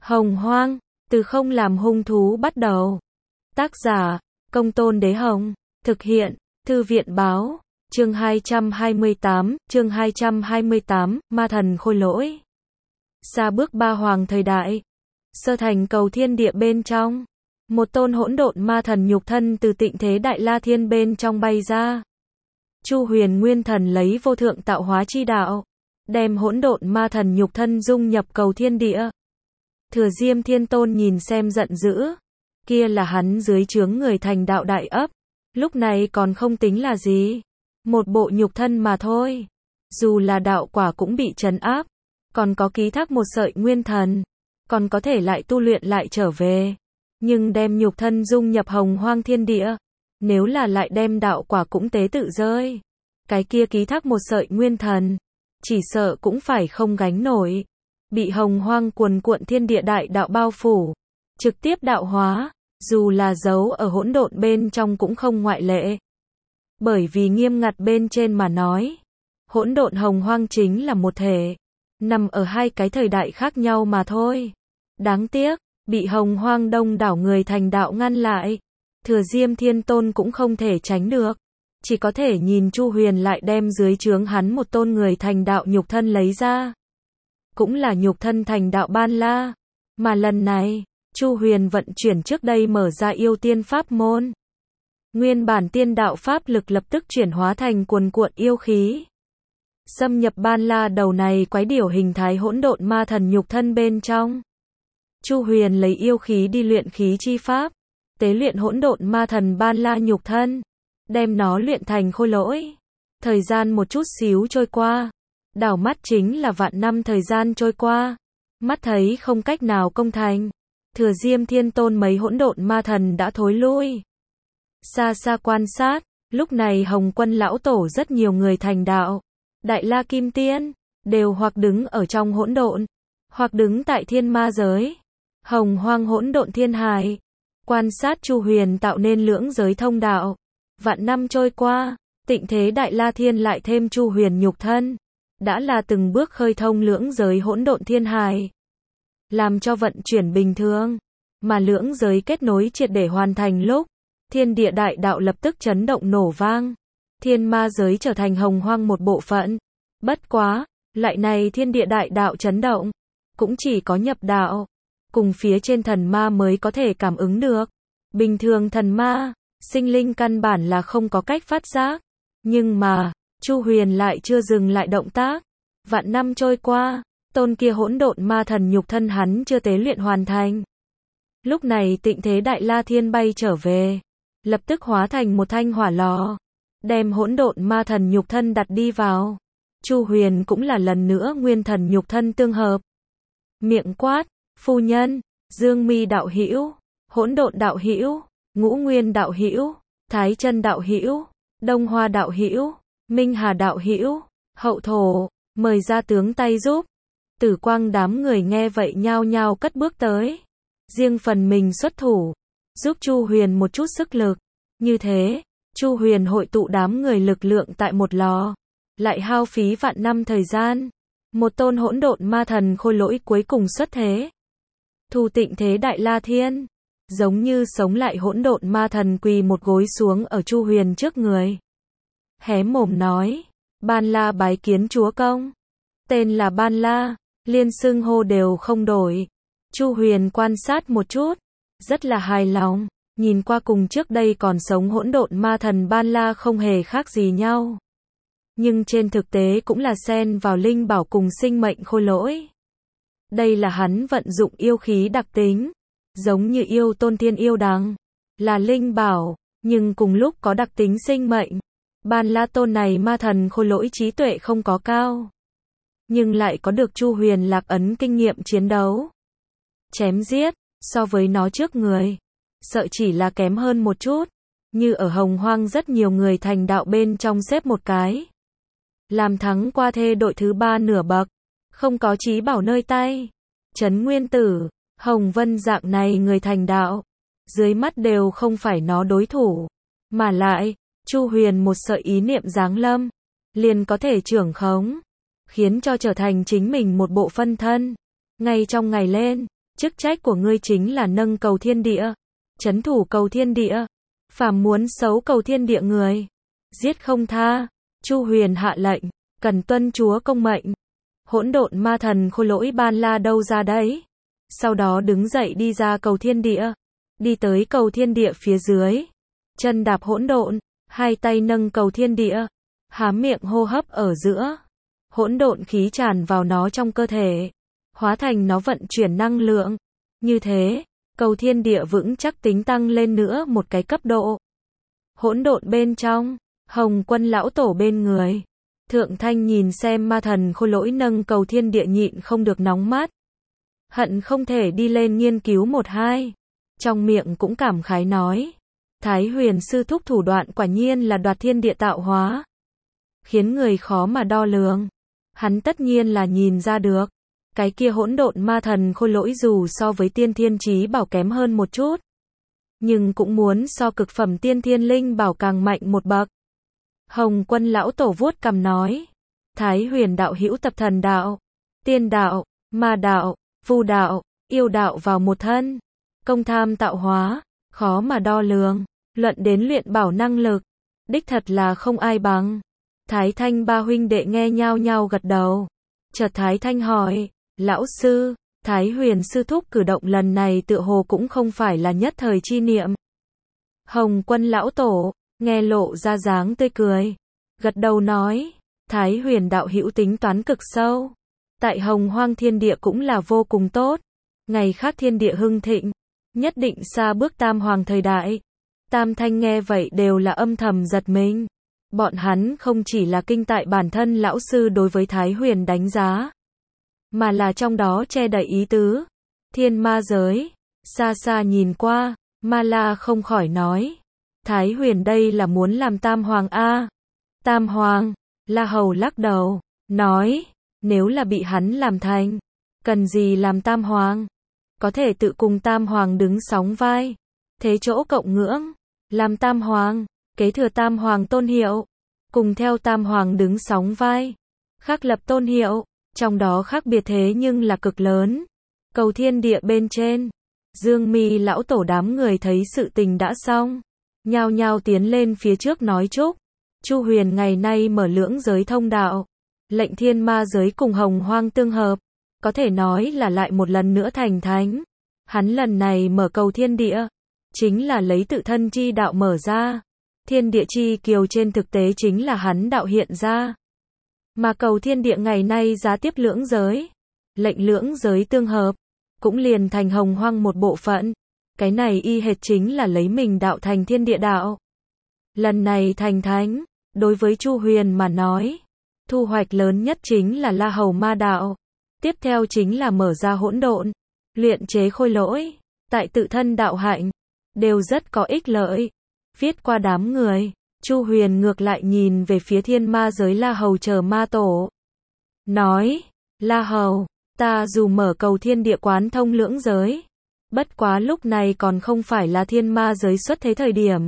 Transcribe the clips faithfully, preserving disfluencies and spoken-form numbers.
Hồng Hoang, từ không làm hung thú bắt đầu. Tác giả, Công Tôn Đế Hồng. Thực hiện, Thư viện Báo. Chương hai trăm hai mươi tám, chương hai trăm hai mươi tám, Ma Thần Khôi Lỗi. Xa bước ba hoàng thời đại. Sơ thành cầu thiên địa bên trong. Một tôn hỗn độn ma thần nhục thân từ tịnh thế Đại La Thiên bên trong bay ra. Chu Huyền Nguyên Thần lấy vô thượng tạo hóa chi đạo, đem hỗn độn ma thần nhục thân dung nhập cầu thiên địa. Thừa Diêm Thiên Tôn nhìn xem giận dữ. Kia là hắn dưới trướng người thành đạo đại ấp. Lúc này còn không tính là gì. Một bộ nhục thân mà thôi. Dù là đạo quả cũng bị trấn áp. Còn có ký thác một sợi nguyên thần. Còn có thể lại tu luyện lại trở về. Nhưng đem nhục thân dung nhập hồng hoang thiên địa. Nếu là lại đem đạo quả cũng tế tự rơi. Cái kia ký thác một sợi nguyên thần. Chỉ sợ cũng phải không gánh nổi. Bị hồng hoang cuồn cuộn thiên địa đại đạo bao phủ. Trực tiếp đạo hóa. Dù là giấu ở hỗn độn bên trong cũng không ngoại lệ. Bởi vì nghiêm ngặt bên trên mà nói. Hỗn độn hồng hoang chính là một thể. Nằm ở hai cái thời đại khác nhau mà thôi. Đáng tiếc, bị hồng hoang đông đảo người thành đạo ngăn lại. Thừa Diêm Thiên Tôn cũng không thể tránh được. Chỉ có thể nhìn Chu Huyền lại đem dưới trướng hắn một tôn người thành đạo nhục thân lấy ra. Cũng là nhục thân thành đạo Ban La. Mà lần này, Chu Huyền vận chuyển trước đây mở ra yêu tiên pháp môn. Nguyên bản tiên đạo pháp lực lập tức chuyển hóa thành cuồn cuộn yêu khí. Xâm nhập Ban La đầu này quái điểu hình thái hỗn độn ma thần nhục thân bên trong. Chu Huyền lấy yêu khí đi luyện khí chi pháp. Tế luyện hỗn độn ma thần Ban La nhục thân. Đem nó luyện thành khôi lỗi. Thời gian một chút xíu trôi qua. Đảo mắt chính là vạn năm thời gian trôi qua. Mắt thấy không cách nào công thành. Thừa Diêm Thiên Tôn mấy hỗn độn ma thần đã thối lui. Xa xa quan sát, lúc này Hồng Quân lão tổ rất nhiều người thành đạo, Đại La Kim Tiên, đều hoặc đứng ở trong hỗn độn, hoặc đứng tại thiên ma giới, hồng hoang hỗn độn thiên hải, quan sát Chu Huyền tạo nên lưỡng giới thông đạo. Vạn năm trôi qua, tịnh thế Đại La Thiên lại thêm Chu Huyền nhục thân, đã là từng bước khơi thông lưỡng giới hỗn độn thiên hải, làm cho vận chuyển bình thường, mà lưỡng giới kết nối triệt để hoàn thành lúc, thiên địa đại đạo lập tức chấn động nổ vang. Thiên ma giới trở thành hồng hoang một bộ phận. Bất quá, lại này thiên địa đại đạo chấn động, cũng chỉ có nhập đạo, cùng phía trên thần ma mới có thể cảm ứng được. Bình thường thần ma, sinh linh căn bản là không có cách phát giác. Nhưng mà, Chu Huyền lại chưa dừng lại động tác. Vạn năm trôi qua, tôn kia hỗn độn ma thần nhục thân hắn chưa tế luyện hoàn thành. Lúc này tịnh thế Đại La Thiên bay trở về, lập tức hóa thành một thanh hỏa lò, đem hỗn độn ma thần nhục thân đặt đi vào. Chu Huyền cũng là lần nữa nguyên thần nhục thân tương hợp. Miệng quát, phu nhân, Dương Mi đạo hữu, hỗn độn đạo hữu, Ngũ Nguyên đạo hữu, Thái Chân đạo hữu, Đông Hoa đạo hữu, Minh Hà đạo hữu, Hậu Thổ, mời ra tướng tay giúp. Tử Quang đám người nghe vậy nhao nhao cất bước tới, riêng phần mình xuất thủ, giúp Chu Huyền một chút sức lực. Như thế, Chu Huyền hội tụ đám người lực lượng tại một lò, lại hao phí vạn năm thời gian. Một tôn hỗn độn ma thần khôi lỗi cuối cùng xuất thế. Thu tịnh thế Đại La Thiên, giống như sống lại hỗn độn ma thần quỳ một gối xuống ở Chu Huyền trước người. Hé mồm nói, Ban La bái kiến chúa công. Tên là Ban La, liên xưng hô đều không đổi. Chu Huyền quan sát một chút, rất là hài lòng. Nhìn qua cùng trước đây còn sống hỗn độn ma thần Ban La không hề khác gì nhau. Nhưng trên thực tế cũng là xen vào linh bảo cùng sinh mệnh khôi lỗi. Đây là hắn vận dụng yêu khí đặc tính, giống như yêu tôn thiên yêu đằng, là linh bảo, nhưng cùng lúc có đặc tính sinh mệnh. Ban La tôn này ma thần khôi lỗi trí tuệ không có cao, nhưng lại có được Chu Huyền lạc ấn kinh nghiệm chiến đấu. Chém giết, so với nó trước người, sợ chỉ là kém hơn một chút, như ở hồng hoang rất nhiều người thành đạo bên trong xếp một cái. Làm thắng qua thê đội thứ ba nửa bậc, không có trí bảo nơi tay. Trấn Nguyên Tử, Hồng Vân dạng này người thành đạo, dưới mắt đều không phải nó đối thủ. Mà lại, Chu Huyền một sợi ý niệm giáng lâm, liền có thể trưởng khống, khiến cho trở thành chính mình một bộ phân thân. Ngay trong ngày lên, Chức trách của ngươi chính là nâng cầu thiên địa, trấn thủ cầu thiên địa, phàm muốn xấu cầu thiên địa người, giết không tha. Chu Huyền hạ lệnh, cần tuân chúa công mệnh. Hỗn độn ma thần Khôi Lỗi Ban La đâu ra đấy? Sau đó đứng dậy đi ra cầu thiên địa, đi tới cầu thiên địa phía dưới, chân đạp hỗn độn, hai tay nâng cầu thiên địa, há miệng hô hấp ở giữa, hỗn độn khí tràn vào nó trong cơ thể, hóa thành nó vận chuyển năng lượng. Như thế, cầu thiên địa vững chắc tính tăng lên nữa một cái cấp độ. Hỗn độn bên trong, Hồng Quân lão tổ bên người. Thượng Thanh nhìn xem ma thần Khôi Lỗi nâng cầu thiên địa nhịn không được nóng mắt. Hận không thể đi lên nghiên cứu một hai. Trong miệng cũng cảm khái nói. Thái Huyền sư thúc thủ đoạn quả nhiên là đoạt thiên địa tạo hóa. Khiến người khó mà đo lường. Hắn tất nhiên là nhìn ra được. Cái kia hỗn độn ma thần Khôi Lỗi dù so với tiên thiên chí bảo kém hơn một chút. Nhưng cũng muốn so cực phẩm tiên thiên linh bảo càng mạnh một bậc. Hồng Quân lão tổ vuốt cằm nói. Thái Huyền đạo hữu tập thần đạo, tiên đạo, ma đạo, vu đạo, yêu đạo vào một thân. Công tham tạo hóa, khó mà đo lường. Luận đến luyện bảo năng lực, đích thật là không ai bằng. Thái Thanh ba huynh đệ nghe nhao nhao gật đầu. Chợt Thái Thanh hỏi, lão sư, Thái Huyền sư thúc cử động lần này tựa hồ cũng không phải là nhất thời chi niệm. Hồng Quân lão tổ, nghe lộ ra dáng tươi cười, gật đầu nói, Thái Huyền đạo hữu tính toán cực sâu. Tại Hồng Hoang thiên địa cũng là vô cùng tốt. Ngày khác thiên địa hưng thịnh, nhất định xa bước Tam Hoàng thời đại. Tam Thanh nghe vậy đều là âm thầm giật mình. Bọn hắn không chỉ là kinh tại bản thân lão sư đối với Thái Huyền đánh giá, mà là trong đó che đậy ý tứ. Thiên ma giới, xa xa nhìn qua, Ma La không khỏi nói, Thái Huyền đây là muốn làm Tam Hoàng a? Tam Hoàng, La Hầu lắc đầu, nói, nếu là bị hắn làm thành, cần gì làm Tam Hoàng? Có thể tự cùng Tam Hoàng đứng sóng vai, thế chỗ cộng ngưỡng, làm Tam Hoàng, kế thừa Tam Hoàng tôn hiệu, cùng theo Tam Hoàng đứng sóng vai, khắc lập tôn hiệu, trong đó khác biệt thế nhưng là cực lớn. Cầu thiên địa bên trên, Dương Mi lão tổ đám người thấy sự tình đã xong, nhao nhao tiến lên phía trước nói chúc. Chu Huyền ngày nay mở lưỡng giới thông đạo, lệnh thiên ma giới cùng Hồng Hoang tương hợp, có thể nói là lại một lần nữa thành thánh. Hắn lần này mở cầu thiên địa, chính là lấy tự thân chi đạo mở ra. Thiên địa chi kiều trên thực tế chính là hắn đạo hiện ra. Mà cầu thiên địa ngày nay giá tiếp lưỡng giới, lệnh lưỡng giới tương hợp, cũng liền thành Hồng Hoang một bộ phận. Cái này y hệt chính là lấy mình đạo thành thiên địa đạo. Lần này thành thánh, đối với Chu Huyền mà nói, thu hoạch lớn nhất chính là La Hầu ma đạo. Tiếp theo chính là mở ra hỗn độn, luyện chế khôi lỗi, tại tự thân đạo hạnh, đều rất có ích lợi. Viết qua đám người, Chu Huyền ngược lại nhìn về phía thiên ma giới La Hầu chờ ma tổ. Nói, La Hầu, ta dù mở cầu thiên địa quán thông lưỡng giới, bất quá lúc này còn không phải là thiên ma giới xuất thế thời điểm.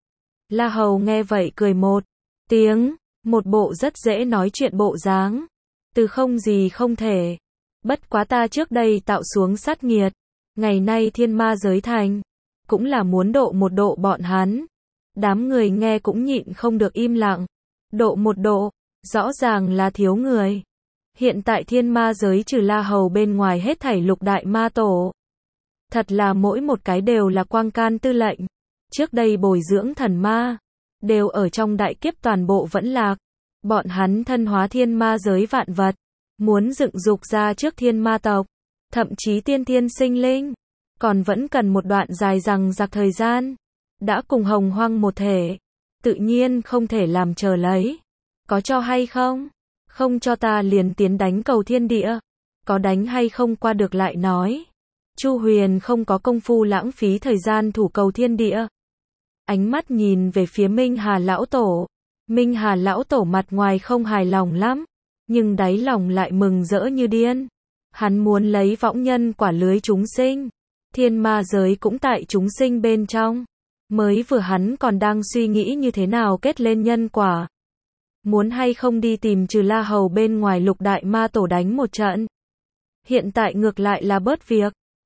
La Hầu nghe vậy cười một tiếng, một bộ rất dễ nói chuyện bộ dáng. Từ không gì không thể. Bất quá ta trước đây tạo xuống sát nghiệt, ngày nay thiên ma giới thành, cũng là muốn độ một độ bọn hắn. Đám người nghe cũng nhịn không được im lặng. Độ một độ, rõ ràng là thiếu người. Hiện tại thiên ma giới trừ La Hầu bên ngoài hết thảy lục đại ma tổ. Thật là mỗi một cái đều là quang can tư lệnh. Trước đây bồi dưỡng thần ma, đều ở trong đại kiếp toàn bộ vẫn lạc. Bọn hắn thân hóa thiên ma giới vạn vật, muốn dựng dục ra trước thiên ma tộc, thậm chí tiên thiên sinh linh, còn vẫn cần một đoạn dài dằng dặc thời gian. Đã cùng Hồng Hoang một thể, tự nhiên không thể làm chờ lấy. Có cho hay không? Không cho ta liền tiến đánh cầu thiên địa. Có đánh hay không qua được lại nói. Chu Huyền không có công phu lãng phí thời gian thủ cầu thiên địa. Ánh mắt nhìn về phía Minh Hà lão tổ. Minh Hà lão tổ mặt ngoài không hài lòng lắm, nhưng đáy lòng lại mừng rỡ như điên. Hắn muốn lấy võng nhân quả lưới chúng sinh. Thiên ma giới cũng tại chúng sinh bên trong. Mới vừa hắn còn đang suy nghĩ như thế nào kết lên nhân quả. Muốn hay không đi tìm trừ La Hầu bên ngoài lục đại ma tổ đánh một trận. Hiện tại ngược lại là bớt việc.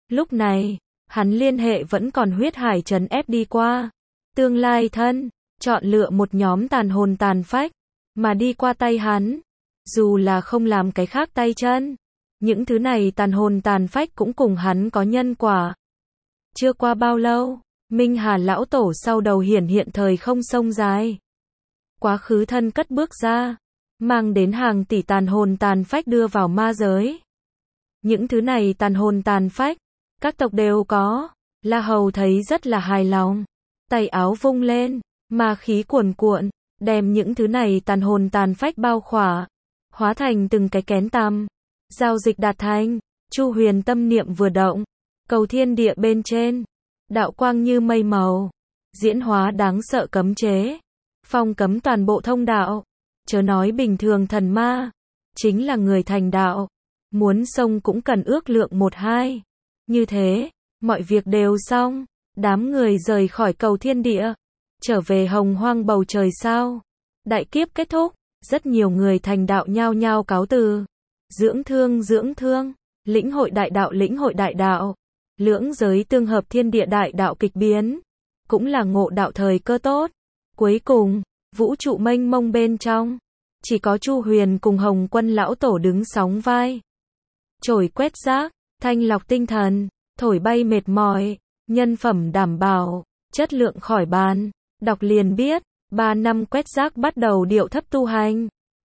Lúc này, hắn liên hệ vẫn còn huyết hải trấn ép đi qua. Tương lai thân, chọn lựa một nhóm tàn hồn tàn phách, mà đi qua tay hắn. Dù là không làm cái khác tay chân, những thứ này tàn hồn tàn phách cũng cùng hắn có nhân quả. Chưa qua bao lâu, Minh Hà lão tổ sau đầu hiển hiện thời không sông dài. Quá khứ thân cất bước ra, mang đến hàng tỷ tàn hồn tàn phách đưa vào ma giới. Những thứ này tàn hồn tàn phách, các tộc đều có. La Hầu thấy rất là hài lòng, tay áo vung lên, ma khí cuồn cuộn, đem những thứ này tàn hồn tàn phách bao khỏa, hóa thành từng cái kén tăm. Giao dịch đạt thành, Chu Huyền tâm niệm vừa động, cầu thiên địa bên trên, đạo quang như mây màu, diễn hóa đáng sợ cấm chế, phong cấm toàn bộ thông đạo, chớ nói bình thường thần ma, chính là người thành đạo, muốn xông cũng cần ước lượng một hai. Như thế, mọi việc đều xong, đám người rời khỏi cầu thiên địa, trở về hồng hoang bầu trời sao. Đại kiếp kết thúc, rất nhiều người thành đạo nhao nhao cáo từ. Dưỡng thương dưỡng thương, lĩnh hội đại đạo lĩnh hội đại đạo, lưỡng giới tương hợp thiên địa đại đạo kịch biến, cũng là ngộ đạo thời cơ tốt. Cuối cùng, vũ trụ mênh mông bên trong, chỉ có Chu Huyền cùng Hồng Quân lão tổ đứng sóng vai. Chổi quét rác, thanh lọc tinh thần, thổi bay mệt mỏi, nhân phẩm đảm bảo, chất lượng khỏi bàn. Đọc liền biết, ba năm quét rác bắt đầu điệu thấp tu hành.